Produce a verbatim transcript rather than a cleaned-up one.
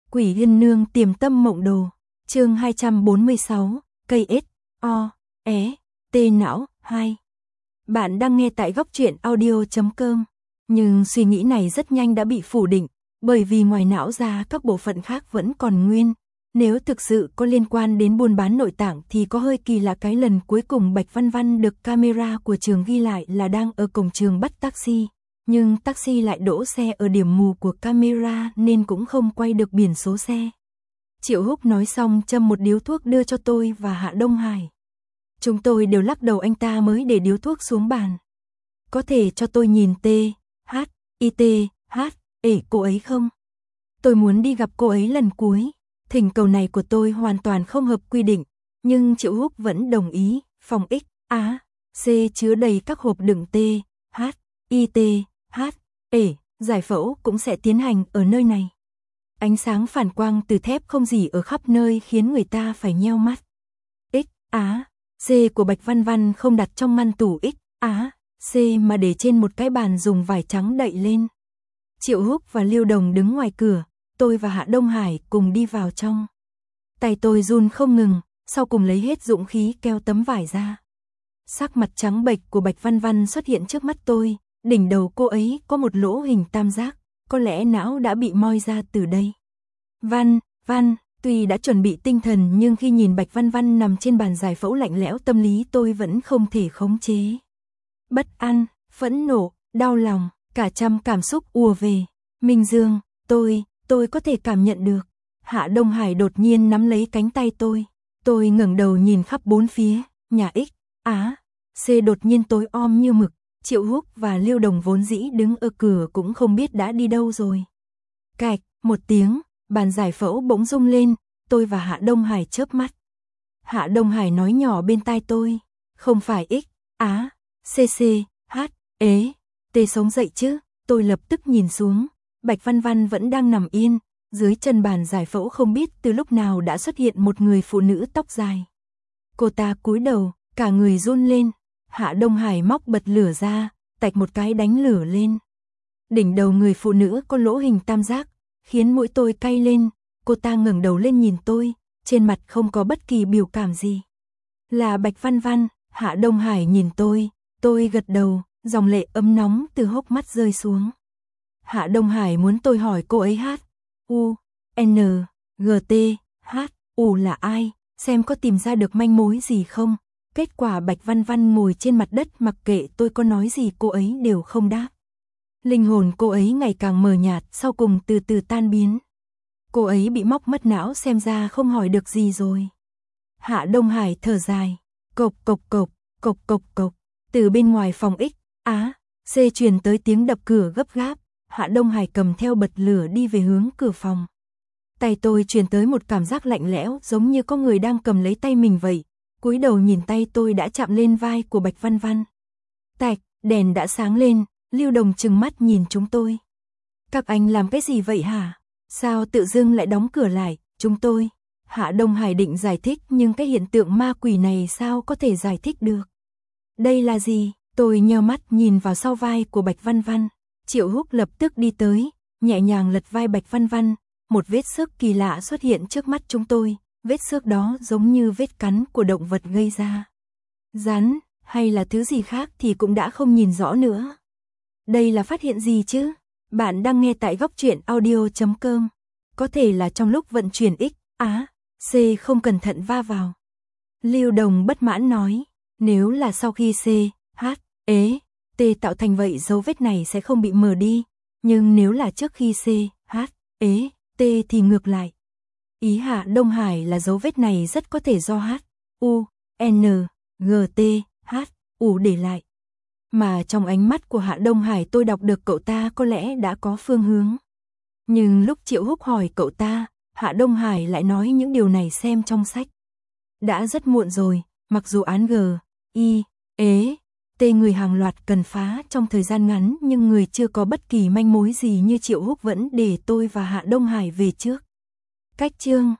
Quỷ Yên Nương Tiềm Tâm Mộng Đồ, chương hai trăm bốn mươi sáu, cây ết, o, é, tê não, hai. Bạn đang nghe tại góc truyện audio chấm com, nhưng suy nghĩ này rất nhanh đã bị phủ định, bởi vì ngoài não ra các bộ phận khác vẫn còn nguyên. Nếu thực sự có liên quan đến buôn bán nội tạng thì có hơi kỳ lạ. Cái lần cuối cùng Bạch Văn Văn được camera của trường ghi lại là đang ở cổng trường bắt taxi, nhưng taxi lại đỗ xe ở điểm mù của camera nên cũng không quay được biển số xe. Triệu Húc nói xong châm một điếu thuốc đưa cho tôi và Hạ Đông Hải. Chúng tôi đều lắc đầu, anh ta mới để điếu thuốc xuống bàn. Có thể cho tôi nhìn T, H, I T, H, ể cô ấy không? Tôi muốn đi gặp cô ấy lần cuối. Thỉnh cầu này của tôi hoàn toàn không hợp quy định, nhưng Triệu Húc vẫn đồng ý. Phòng X, A, C chứa đầy các hộp đựng T, H, I T, H, ể, giải phẫu cũng sẽ tiến hành ở nơi này. Ánh sáng phản quang từ thép không rỉ ở khắp nơi khiến người ta phải nheo mắt. X, A, C của Bạch Văn Văn không đặt trong ngăn tủ X, A, C mà để trên một cái bàn dùng vải trắng đậy lên. Triệu Húc và Liêu Đồng đứng ngoài cửa, tôi và Hạ Đông Hải cùng đi vào trong. Tay tôi run không ngừng, sau cùng lấy hết dũng khí kéo tấm vải ra. Sắc mặt trắng bệch của Bạch Văn Văn xuất hiện trước mắt tôi, đỉnh đầu cô ấy có một lỗ hình tam giác, có lẽ não đã bị moi ra từ đây. Văn, Văn, tuy đã chuẩn bị tinh thần nhưng khi nhìn Bạch Văn Văn nằm trên bàn giải phẫu lạnh lẽo, tâm lý tôi vẫn không thể khống chế. Bất an, phẫn nộ, đau lòng, cả trăm cảm xúc ùa về. Minh Dương, tôi, tôi có thể cảm nhận được. Hạ Đông Hải đột nhiên nắm lấy cánh tay tôi. Tôi ngẩng đầu nhìn khắp bốn phía, nhà X, Á, C đột nhiên tối om như mực. Triệu Húc và Liêu Đồng vốn dĩ đứng ở cửa cũng không biết đã đi đâu rồi. Cạch, một tiếng, bàn giải phẫu bỗng rung lên, tôi và Hạ Đông Hải chớp mắt. Hạ Đông Hải nói nhỏ bên tai tôi, không phải X, Á, C C, H, ế, T sống dậy chứ. Tôi lập tức nhìn xuống, Bạch Văn Văn vẫn đang nằm yên, dưới chân bàn giải phẫu không biết từ lúc nào đã xuất hiện một người phụ nữ tóc dài. Cô ta cúi đầu, cả người run lên. Hạ Đông Hải móc bật lửa ra, tạch một cái đánh lửa lên. Đỉnh đầu người phụ nữ có lỗ hình tam giác, khiến mũi tôi cay lên. Cô ta ngẩng đầu lên nhìn tôi, trên mặt không có bất kỳ biểu cảm gì. Là Bạch Văn Văn. Hạ Đông Hải nhìn tôi, tôi gật đầu, dòng lệ ấm nóng từ hốc mắt rơi xuống. Hạ Đông Hải muốn tôi hỏi cô ấy H, U, N, G T, H, U là ai, xem có tìm ra được manh mối gì không. Kết quả Bạch Văn Văn ngồi trên mặt đất, mặc kệ tôi có nói gì cô ấy đều không đáp. Linh hồn cô ấy ngày càng mờ nhạt, sau cùng từ từ tan biến. Cô ấy bị móc mất não, xem ra không hỏi được gì rồi. Hạ Đông Hải thở dài, cộc cộc cộc, cộc cộc cộc. Từ bên ngoài phòng X, Á, C truyền tới tiếng đập cửa gấp gáp. Hạ Đông Hải cầm theo bật lửa đi về hướng cửa phòng. Tay tôi truyền tới một cảm giác lạnh lẽo, giống như có người đang cầm lấy tay mình vậy. Cúi đầu nhìn tay tôi đã chạm lên vai của Bạch Văn Văn. Tạch, đèn đã sáng lên, Liêu Đồng trừng mắt nhìn chúng tôi. Các anh làm cái gì vậy hả? Sao tự dưng lại đóng cửa lại, chúng tôi? Hạ Đông Hải định giải thích nhưng cái hiện tượng ma quỷ này sao có thể giải thích được? Đây là gì? Tôi nheo mắt nhìn vào sau vai của Bạch Văn Văn. Triệu Húc lập tức đi tới, nhẹ nhàng lật vai Bạch Văn Văn. Một vết xước kỳ lạ xuất hiện trước mắt chúng tôi. Vết xước đó giống như vết cắn của động vật gây ra. Rắn, hay là thứ gì khác thì cũng đã không nhìn rõ nữa. Đây là phát hiện gì chứ? Bạn đang nghe tại góc truyện audio chấm com. Có thể là trong lúc vận chuyển X, Á, C không cẩn thận va vào. Liêu Đồng bất mãn nói, nếu là sau khi C, H, ế, T tạo thành vậy dấu vết này sẽ không bị mờ đi. Nhưng nếu là trước khi C, H, ế, T thì ngược lại. Ý Hạ Đông Hải là dấu vết này rất có thể do H, U, N, G T, H, U để lại. Mà trong ánh mắt của Hạ Đông Hải tôi đọc được cậu ta có lẽ đã có phương hướng. Nhưng lúc Triệu Húc hỏi cậu ta, Hạ Đông Hải lại nói những điều này xem trong sách. Đã rất muộn rồi, mặc dù án G, I, ế, T người hàng loạt cần phá trong thời gian ngắn nhưng người chưa có bất kỳ manh mối gì như Triệu Húc vẫn để tôi và Hạ Đông Hải về trước. Cách chương